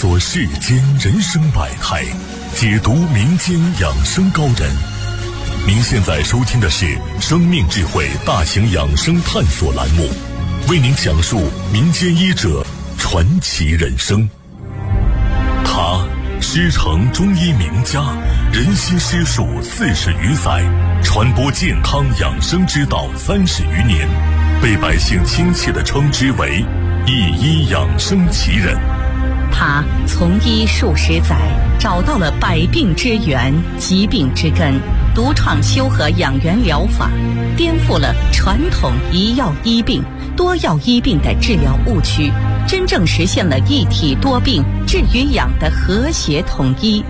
索世间人生百态，解读民间养生高人。您现在收听的是生命智慧大型养生探索栏目，为您讲述民间医者传奇人生。他师承中医名家，人心师术40余载，传播健康养生之道30余年，被百姓亲切地称之为一医养生奇人。 他从医数十载，找到了百病之源、疾病之根，独创修和养元疗法，颠覆了传统一药医病、多药医病的治疗误区，真正实现了一体多病治与养的和谐统一。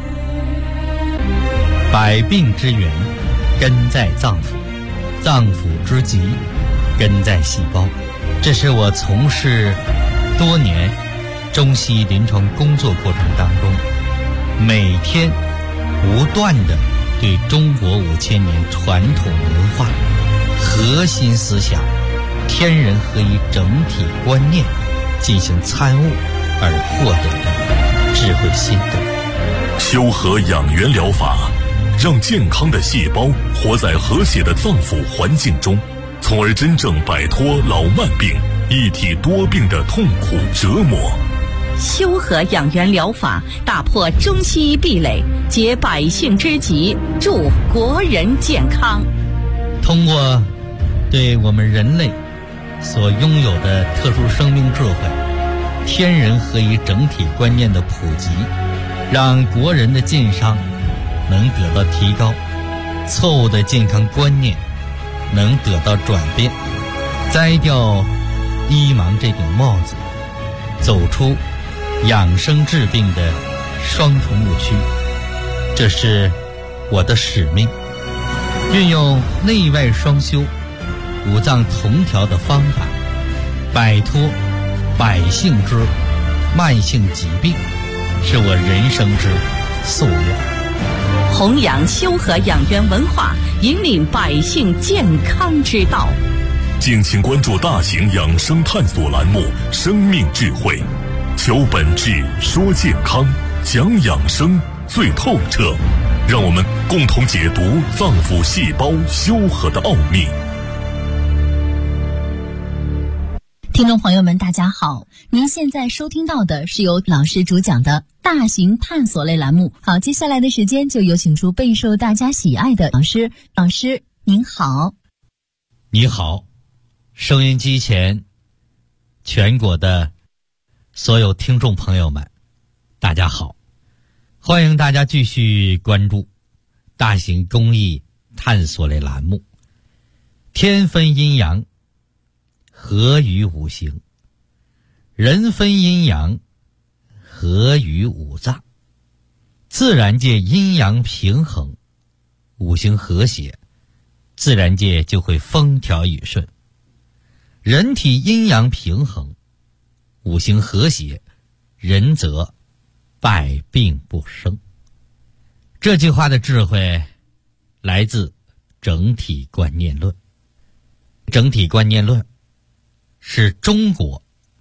百病之源根在脏腑，脏腑之疾根在细胞。这是我从事多年中西医临床工作过程当中，每天不断的对中国5000年传统文化、核心思想、天人合一整体观念进行参悟而获得的智慧心得。 修和养元疗法让健康的细胞活在和谐的脏腑环境中，从而真正摆脱老慢病、一体多病的痛苦折磨。 修和养元疗法打破中西医壁垒，解百姓之急，助国人健康。 通过对我们人类所拥有的特殊生命智慧、天人合一整体观念的普及，让国人的健康能得到提高，错误的健康观念能得到转变，摘掉医盲这顶帽子，走出养生治病的双重误区。这是我的使命，运用内外双修、五脏同调的方法，摆脱百姓之慢性疾病，是我人生之夙愿。 弘扬修和养元文化，引领百姓健康之道。 敬请关注大型养生探索栏目《生命智慧》，求本质，说健康，讲养生最透彻，让我们共同解读脏腑细胞修和的奥秘。 听众朋友们大家好，您现在收听到的是由老师主讲的大型探索类栏目。好，接下来的时间就有请出备受大家喜爱的老师。老师您好。 你好，收音机前全国的所有听众朋友们大家好，欢迎大家继续关注大型公益探索类栏目，天分阴阳，合于五行，人分阴阳，合于五脏。自然界阴阳平衡，五行和谐，自然界就会风调雨顺。人体阴阳平衡，五行和谐，人则百病不生。这句话的智慧来自整体观念论。整体观念论是中国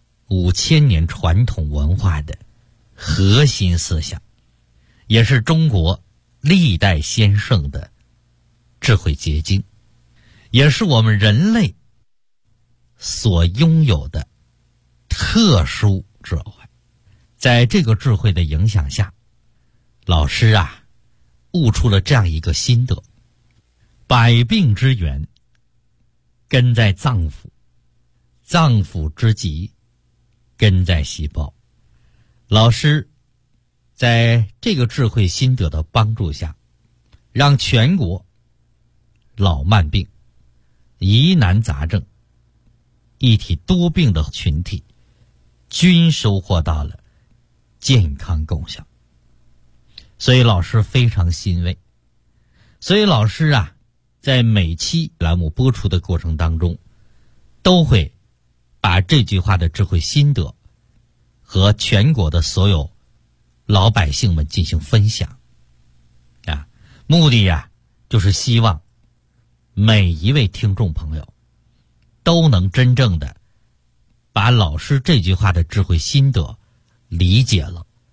5000年传统文化的核心思想，也是中国历代先圣的智慧结晶，也是我们人类所拥有的特殊智慧。在这个智慧的影响下，老师悟出了这样一个心得：百病之源根在脏腑，脏腑之疾根在细胞。老师在这个智慧心得的帮助下，让全国老慢病、疑难杂症、一体多病的群体均收获到了健康功效。所以老师非常欣慰。所以老师在每期栏目播出的过程当中，都会把这句话的智慧心得和全国的所有老百姓们进行分享目的就是希望每一位听众朋友都能真正的把老师这句话的智慧心得理解了，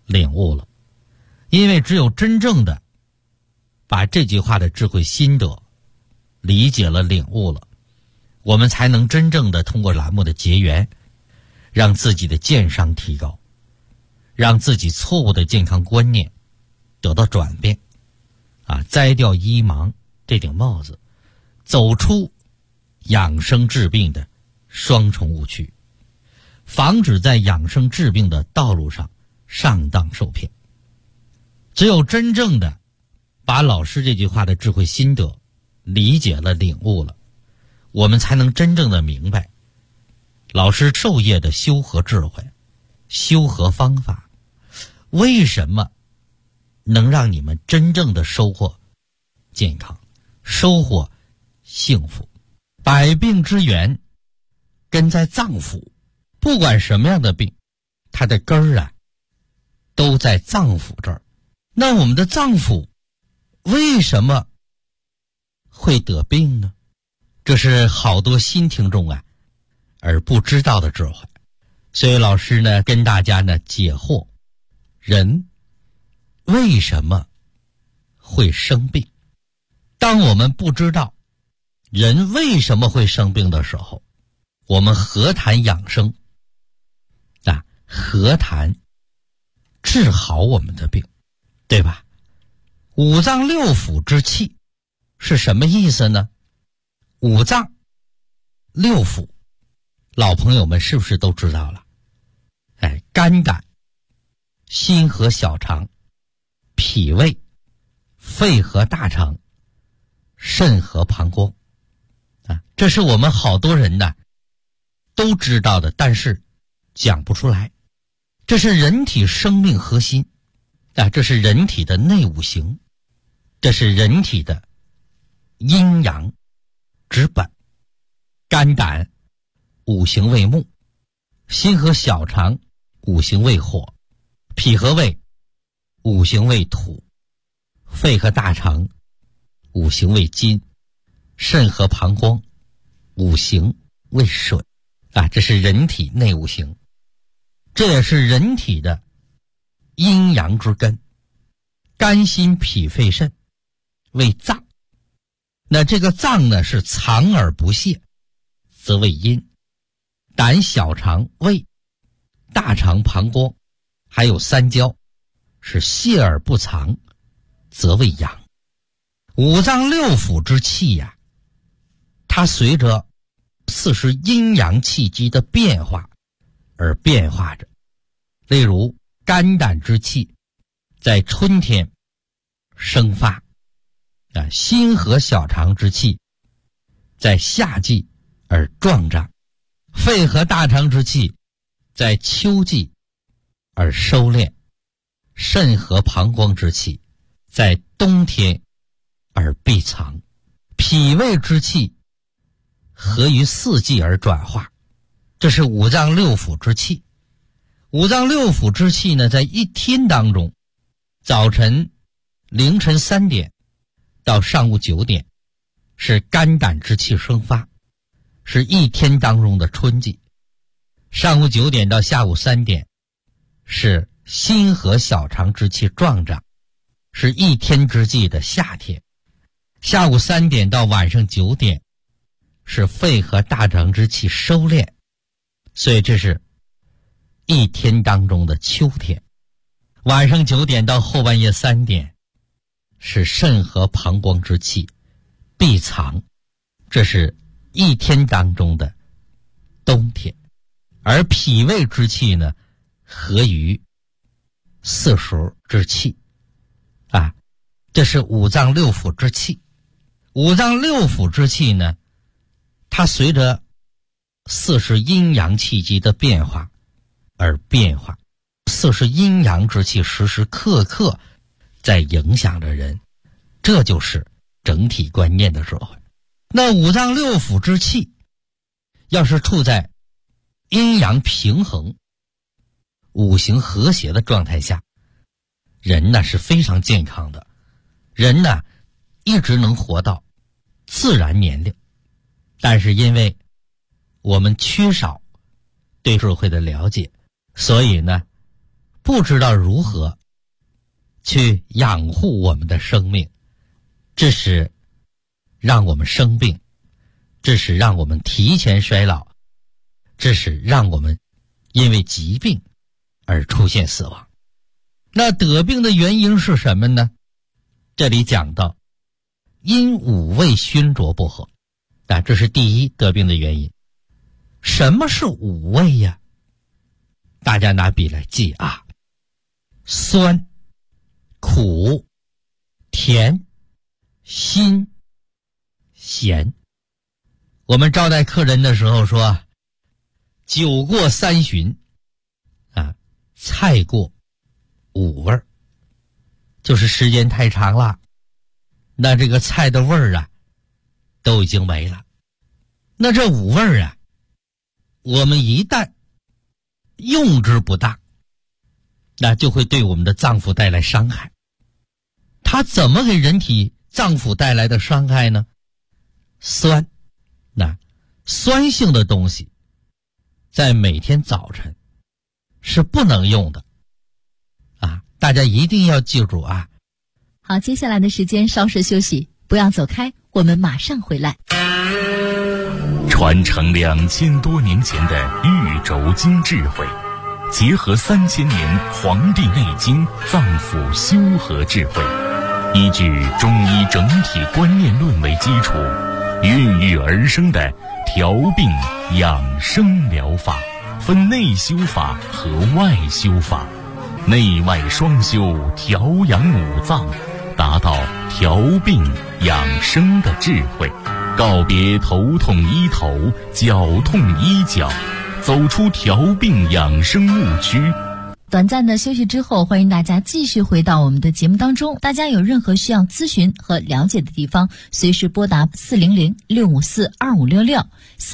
领悟了。因为只有真正的把这句话的智慧心得理解了、领悟了，我们才能真正的通过栏目的结缘，让自己的健商提高，让自己错误的健康观念得到转变，摘掉医盲这顶帽子，走出养生治病的双重误区，防止在养生治病的道路上上当受骗。只有真正的把老师这句话的智慧心得理解了、领悟了，我们才能真正的明白老师授业的修和智慧、修和方法，为什么能让你们真正的收获健康、收获幸福。百病之源根在脏腑，不管什么样的病，它的根儿都在脏腑这儿。那我们的脏腑为什么会得病呢？这是好多新听众而不知道的智慧。所以老师呢跟大家呢解惑，人为什么会生病？当我们不知道人为什么会生病的时候，我们何谈养生何谈治好我们的病，对吧？五脏六腑之气是什么意思呢？五脏六腑老朋友们是不是都知道了？肝胆、心和小肠、脾胃、肺和大肠、肾和膀胱这是我们好多人都知道的，但是讲不出来。这是人体生命核心这是人体的内五行，这是人体的阴阳之本。肝胆五行为木，心和小肠五行为火，脾和胃五行为土，肺和大肠五行为金，肾和膀胱五行为水这是人体内五行，这也是人体的阴阳之根。肝心脾肺肾为脏，那这个脏呢是藏而不泄，则为阴。胆小肠胃大肠膀胱还有三焦是泄而不藏，则为阳。五脏六腑之气它随着40阴阳气机的变化而变化着。例如肝胆之气在春天生发心和小肠之气在夏季而壮长，肺和大肠之气在秋季而收敛，肾和膀胱之气在冬天而闭藏，脾胃之气合于四季而转化。这是五脏六腑之气。五脏六腑之气呢，在一天当中，早晨凌晨3点到上午9点是肝胆之气生发，是一天当中的春季。上午9点到下午3点是心和小肠之气壮长，是一天之计的夏天。下午3点到晚上9点是肺和大肠之气收敛，所以这是一天当中的秋天。晚上9点到后半夜3点是肾和膀胱之气闭藏，这是一天当中的冬天。而脾胃之气呢，合于四时之气这是五脏六腑之气。五脏六腑之气呢，它随着40阴阳气机的变化而变化，40阴阳之气时时刻刻在影响着人，这就是整体观念的智慧。那五脏六腑之气要是处在阴阳平衡、五行和谐的状态下，人呢是非常健康的，人呢一直能活到自然年龄。但是因为我们缺少对智慧的了解，所以呢不知道如何去养护我们的生命，致使让我们生病，致使让我们提前衰老，致使让我们因为疾病而出现死亡。那得病的原因是什么呢？这里讲到因五味熏灼不和，这是第一得病的原因。什么是五味呀？大家拿笔来记啊：酸、苦、甜、辛、咸。我们招待客人的时候说，酒过三巡菜过五味儿，就是时间太长了，那这个菜的味儿都已经没了。那这五味儿我们一旦用之不当，那就会对我们的脏腑带来伤害。它怎么给人体脏腑带来的伤害呢？酸，酸性的东西在每天早晨是不能用的大家一定要记住啊。 好，接下来的时间稍事休息，不要走开，我们马上回来。 传承2000多年前的玉轴经智慧，结合3000年《黄帝内经》脏腑修和智慧，依据中医整体观念论为基础，孕育而生的调病养生疗法，分内修法和外修法，内外双修，调养五脏，达到调病养生的智慧，告别头痛医头，脚痛医脚，走出调病养生误区。 短暂的休息之后，欢迎大家继续回到我们的节目当中。大家有任何需要咨询和了解的地方，随时拨打400-654-2566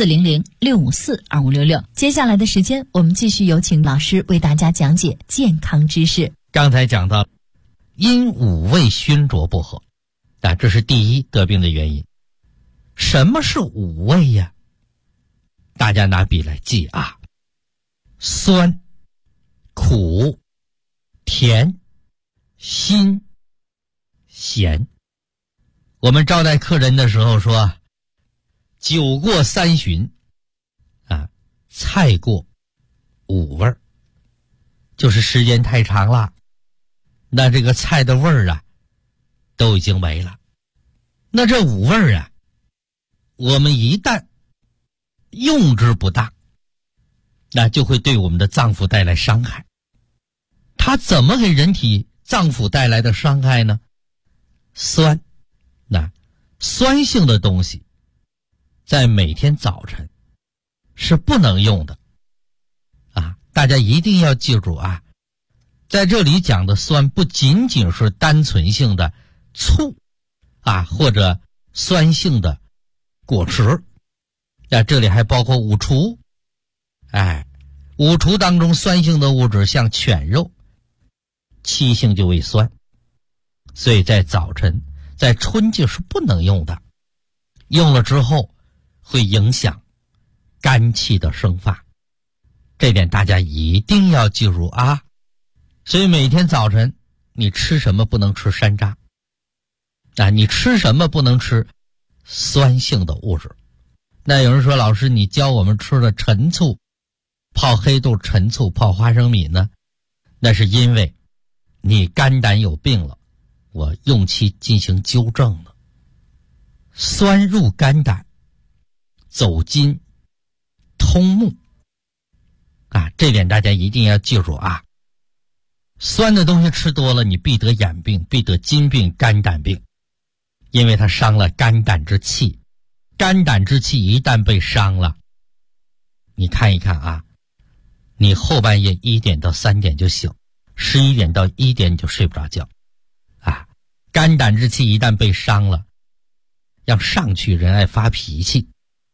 400-654-2566。接下来的时间，我们继续有请老师为大家讲解健康知识。 刚才讲到因五味熏灼不和，这是第一得病的原因。什么是五味呀？大家拿笔来记啊：酸、苦、甜、辛、咸。我们招待客人的时候说，酒过三巡菜过五味儿，就是时间太长了，那这个菜的味儿都已经没了。那这五味儿我们一旦用之不当，那就会对我们的脏腑带来伤害。它怎么给人体脏腑带来的伤害呢？酸，酸性的东西在每天早晨是不能用的大家一定要记住啊。在这里讲的酸不仅仅是单纯性的醋或者酸性的果汁，这里还包括五厨。五厨当中酸性的物质像犬肉，气性就为酸，所以在早晨在春季是不能用的，用了之后会影响肝气的生发，这点大家一定要记住啊。所以每天早晨你吃什么不能吃山楂你吃什么不能吃酸性的物质。那有人说，老师你教我们吃的陈醋，泡黑豆陈醋，泡花生米呢？那是因为你肝胆有病了，我用其进行纠正了。酸入肝胆，走筋通目这点大家一定要记住啊。酸的东西吃多了，你必得眼病，必得筋病、肝胆病，因为它伤了肝胆之气。肝胆之气一旦被伤了，你看一看你后半夜1点到3点就醒，11点到1点你就睡不着觉肝胆之气一旦被伤了，要上去人爱发脾气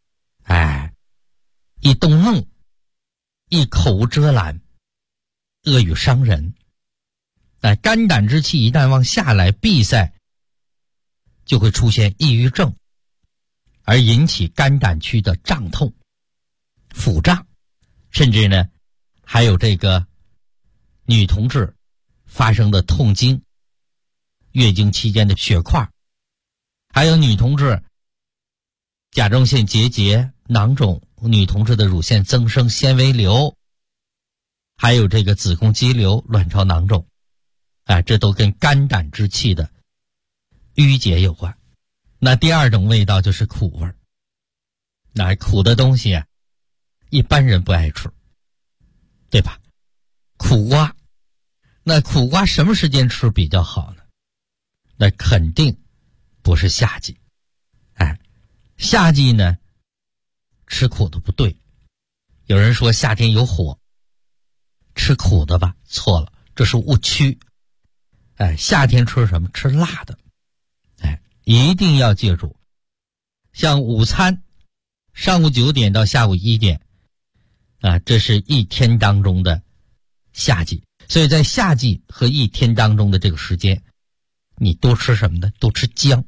一动怒，一口无遮拦，恶语伤人。肝胆之气一旦往下来闭塞，就会出现抑郁症，而引起肝胆区的胀痛、腹胀，甚至呢还有这个女同志发生的痛经、月经期间的血块，还有女同志甲状腺结节、囊肿，女同志的乳腺增生、纤维瘤，还有这个子宫肌瘤、卵巢囊肿，这都跟肝胆之气的淤结有关。那第二种味道就是苦味儿。那苦的东西一般人不爱吃，对吧？苦瓜，那苦瓜什么时间吃比较好呢？那肯定不是夏季。夏季呢，吃苦的不对。有人说夏天有火，吃苦的吧，错了，这是误区。夏天吃什么？吃辣的。一定要记住，像午餐上午9点到下午1点这是一天当中的夏季，所以在夏季和一天当中的这个时间，你多吃什么呢？多吃姜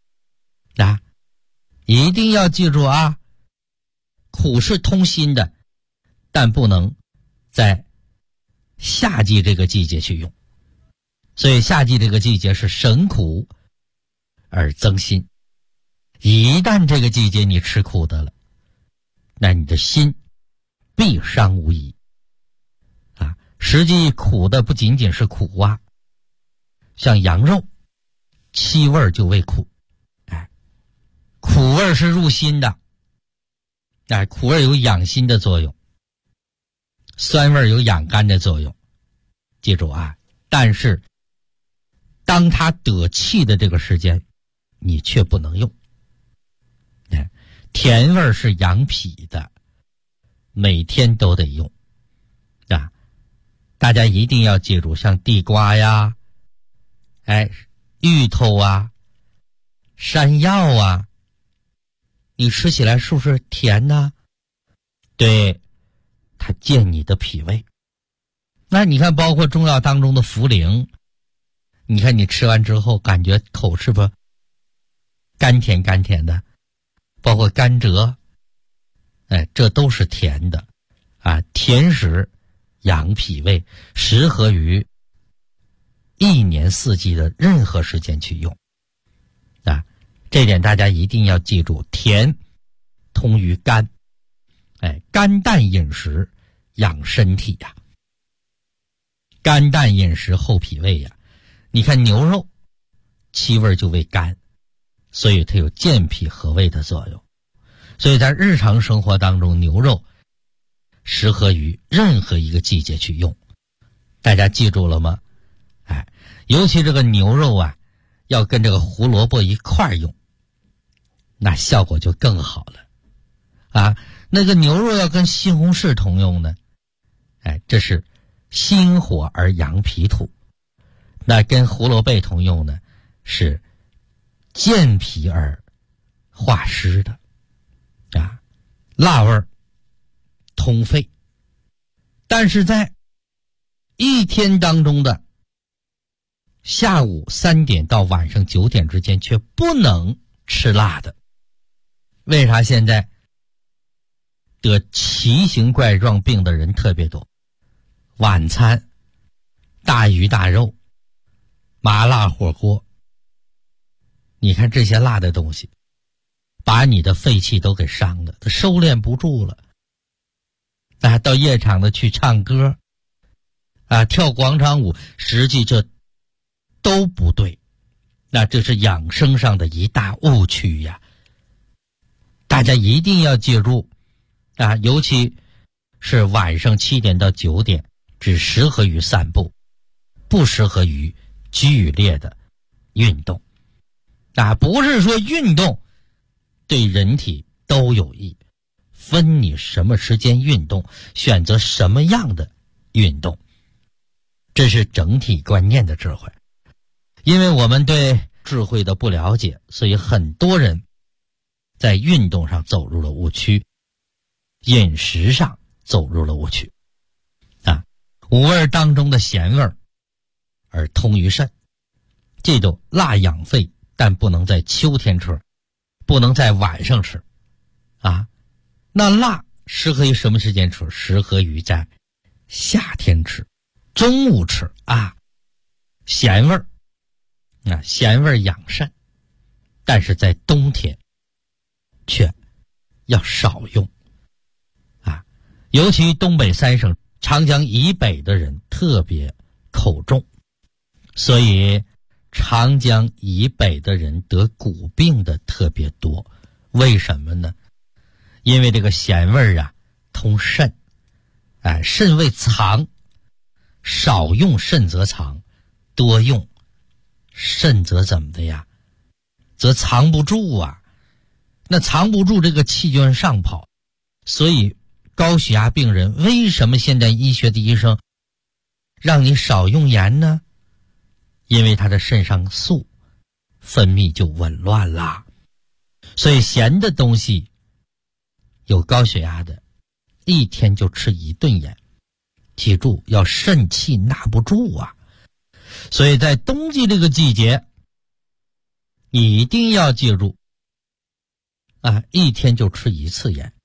一定要记住苦是通心的，但不能在夏季这个季节去用。所以夏季这个季节是省苦而增心。一旦这个季节你吃苦的了，那你的心必伤无疑实际苦的不仅仅是苦瓜，像羊肉，气味就为苦。苦味是入心的，苦味有养心的作用，酸味有养肝的作用。记住但是当它得气的这个时间，你却不能用。甜味是养脾的，每天都得用大家一定要记住，像地瓜呀芋头山药你吃起来是不是甜呢？对，它健你的脾胃。那你看包括中药当中的茯苓，你看你吃完之后感觉口是不是甘甜甘甜的，包括甘蔗这都是甜的甜食养脾胃，适合于一年四季的任何时间去用这点大家一定要记住，甜通于肝肝淡饮食养身体肝淡饮食厚脾胃你看牛肉气味就为甘，所以它有健脾和胃的作用。所以在日常生活当中，牛肉适合于任何一个季节去用。大家记住了吗？尤其这个牛肉要跟这个胡萝卜一块用，那效果就更好了那个牛肉要跟西红柿同用呢这是心火而养脾土。那跟胡萝卜同用呢，是健脾而化湿的辣味通肺。但是在一天当中的下午3点到晚上9点之间却不能吃辣的。为啥现在得奇形怪状病的人特别多？晚餐大鱼大肉、麻辣火锅，你看这些辣的东西把你的肺气都给伤了，它收敛不住了到夜场的去唱歌跳广场舞，实际这都不对。那这是养生上的一大误区大家一定要记住尤其是晚上7点到9点只适合于散步，不适合于剧烈的运动不是说运动对人体都有益，分你什么时间运动，选择什么样的运动，这是整体观念的智慧。因为我们对智慧的不了解，所以很多人在运动上走入了误区，饮食上走入了误区五味当中的咸味而通于肾。记住，辣养肺，但不能在秋天吃，不能在晚上吃那辣适合于什么时间吃？适合于在夏天吃中午吃啊，咸味儿，咸味儿养肾，但是在冬天却要少用啊，尤其东北三省长江以北的人特别口重，所以长江以北的人得骨病的特别多。为什么呢？因为这个咸味儿啊通肾，肾为藏，少用肾则藏，多用肾则怎么的呀？则藏不住啊。那藏不住，这个气就往上跑。所以高血压病人为什么现在医学的医生让你少用盐呢？因为他的肾上素分泌就紊乱啦。所以咸的东西，有高血压的一天就吃1顿盐，记住要肾气纳不住啊。所以在冬季这个季节，你一定要记住一天就吃1次盐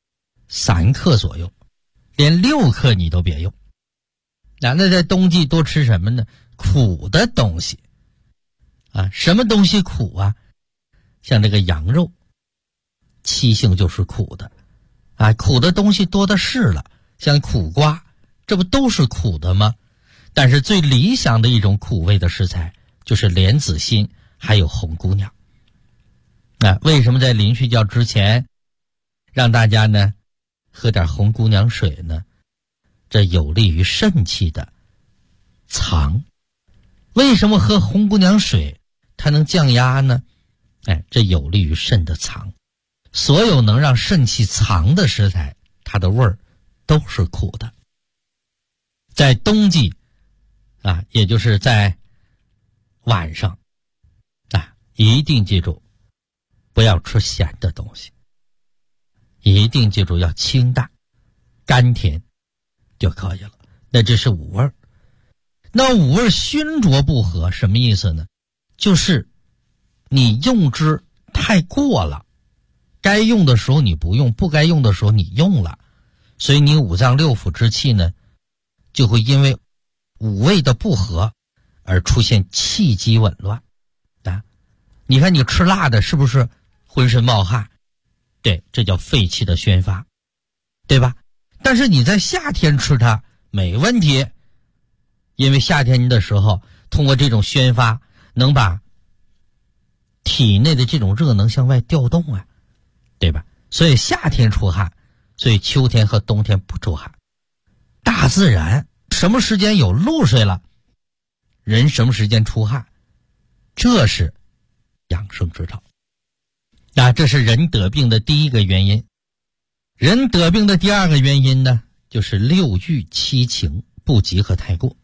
，3克左右，连6克你都别用。那在冬季多吃什么呢？苦的东西什么东西苦啊？像这个羊肉，七性就是苦的苦的东西多的是了，像苦瓜，这不都是苦的吗？但是最理想的一种苦味的食材就是莲子心还有红姑娘。为什么在临睡觉之前让大家呢喝点红姑娘水呢？这有利于肾气的藏。为什么喝红姑娘水它能降压呢？这有利于肾的藏。所有能让肾气藏的食材，它的味儿都是苦的。在冬季也就是在晚上一定记住不要吃咸的东西，一定记住要清淡甘甜就可以了。那这是五味。那五味熏浊不和什么意思呢？就是你用之太过了，该用的时候你不用，不该用的时候你用了，所以你五脏六腑之气呢就会因为五味的不和而出现气机紊乱你看你吃辣的是不是浑身冒汗？对，这叫肺气的宣发，对吧？但是你在夏天吃它没问题，因为夏天的时候通过这种宣发能把体内的这种热能向外调动对吧？所以夏天出汗，所以秋天和冬天不出汗。大自然什么时间有露水了，人什么时间出汗，这是养生之道。这是人得病的第一个原因。人得病的第二个原因呢，就是六欲七情不及和太过。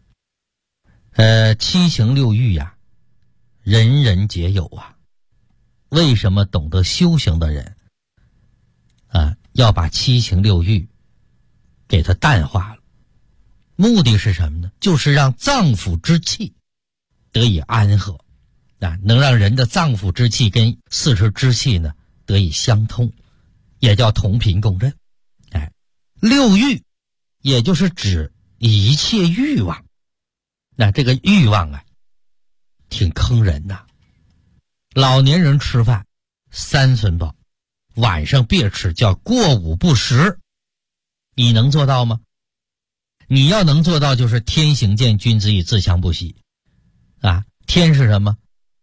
七情六欲人人皆有为什么懂得修行的人要把七情六欲给它淡化了？目的是什么呢？就是让脏腑之气得以安和能让人的脏腑之气跟四肢之气呢得以相通，也叫同频共振。六欲也就是指一切欲望。这个欲望挺坑人老年人吃饭3寸饱，晚上别吃，叫过午不食。你能做到吗？你要能做到，就是天行健，君子以自强不息天是什么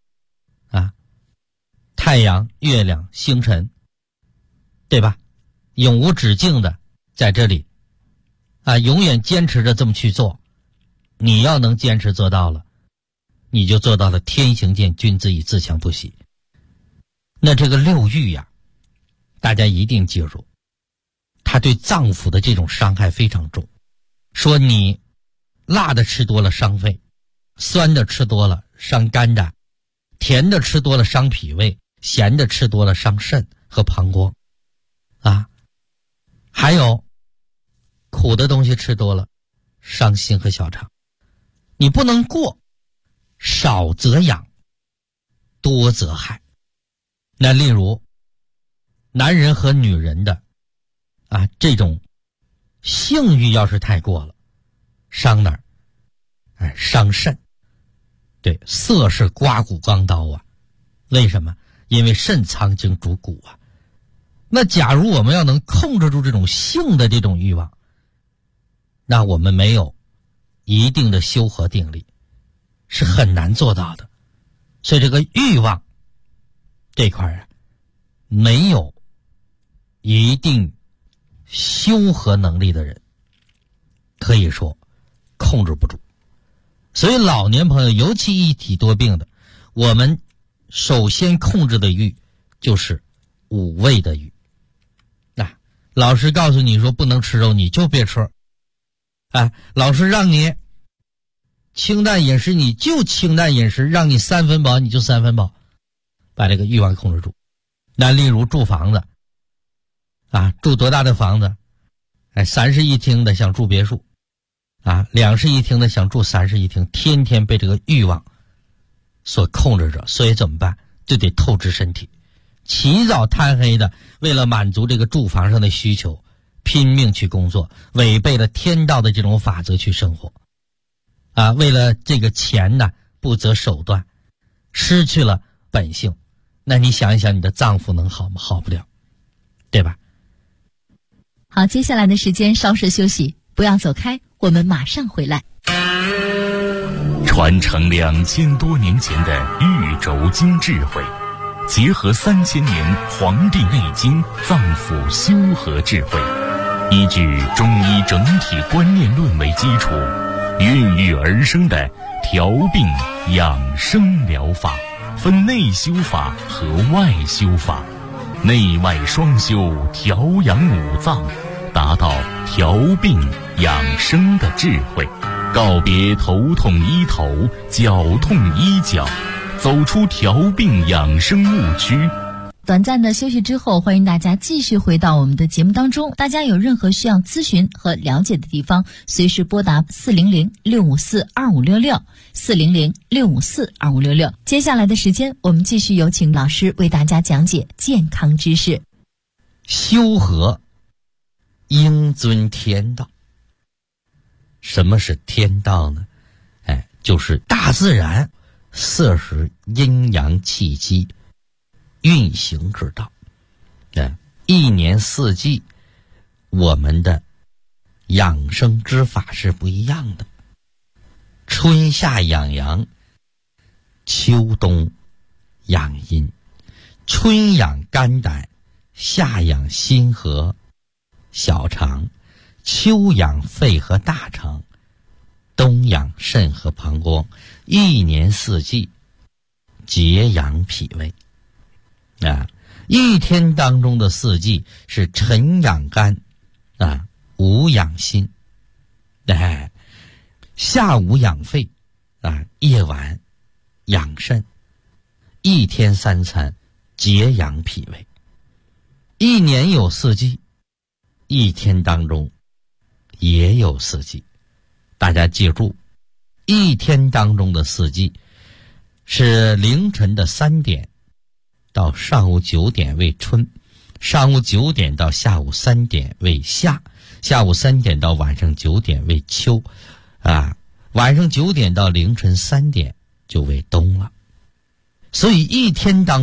太阳、月亮、星辰，对吧？永无止境的在这里永远坚持着这么去做。你要能坚持做到了，你就做到了天行健，君子以自强不息。那这个六欲大家一定记住，它对脏腑的这种伤害非常重。说你辣的吃多了伤肺，酸的吃多了伤肝胆，甜的吃多了伤脾胃，咸的吃多了伤肾和膀胱还有苦的东西吃多了伤心和小肠。你不能过，少则养，多则害。那例如男人和女人的这种性欲要是太过了， 伤哪儿？伤肾。对，色是刮骨钢刀啊。为什么？因为肾藏精主骨啊。那假如我们要能控制住这种性的这种欲望，那我们没有一定的修和定力是很难做到的。所以这个欲望这块啊，没有一定修和能力的人，可以说控制不住。所以老年朋友，尤其一体多病的，我们首先控制的欲就是五味的欲。老师告诉你说不能吃肉，你就别吃。老师让你清淡饮食，你就清淡饮食，让你3分饱你就3分饱，把这个欲望控制住。那例如住房子住多大的房子？3室1厅的想住别墅，2室1厅的想住3室1厅，天天被这个欲望所控制着。所以怎么办？就得透支身体，起早贪黑的，为了满足这个住房上的需求，拼命去工作，违背了天道的这种法则去生活为了这个钱呢，不择手段，失去了本性。那你想一想，你的脏腑能好吗？好不了，对吧？ 好，接下来的时间稍事休息，不要走开，我们马上回来。 传承2000多年前的玉轴经智慧，结合3000年《黄帝内经》脏腑修和智慧，依据中医整体观念论为基础，孕育而生的调病养生疗法，分内修法和外修法，内外双修，调养五脏，达到调病养生的智慧，告别头痛医头，脚痛医脚，走出调病养生误区。 短暂的休息之后，欢迎大家继续回到我们的节目当中。大家有任何需要咨询和了解的地方，随时拨打400-654-2566 400-654-2566。接下来的时间，我们继续有请老师为大家讲解健康知识。 修和应遵天道。什么是天道呢？就是大自然摄食阴阳气机运行之道。一年四季我们的养生之法是不一样的。春夏养阳，秋冬养阴。春养肝胆，夏养心和小肠，秋养肺和大肠，冬养肾和膀胱。一年四季节养脾胃。一天当中的四季是晨养肝午养心，下午养肺夜晚养肾。一天3餐节养脾胃。一年有四季，一天当中也有四季。大家记住，一天当中的四季是凌晨的3点到上午9点为春，上午9点到下午3点为夏，下午3点到晚上9点为秋，晚上9点到凌晨3点就为冬了。所以一天当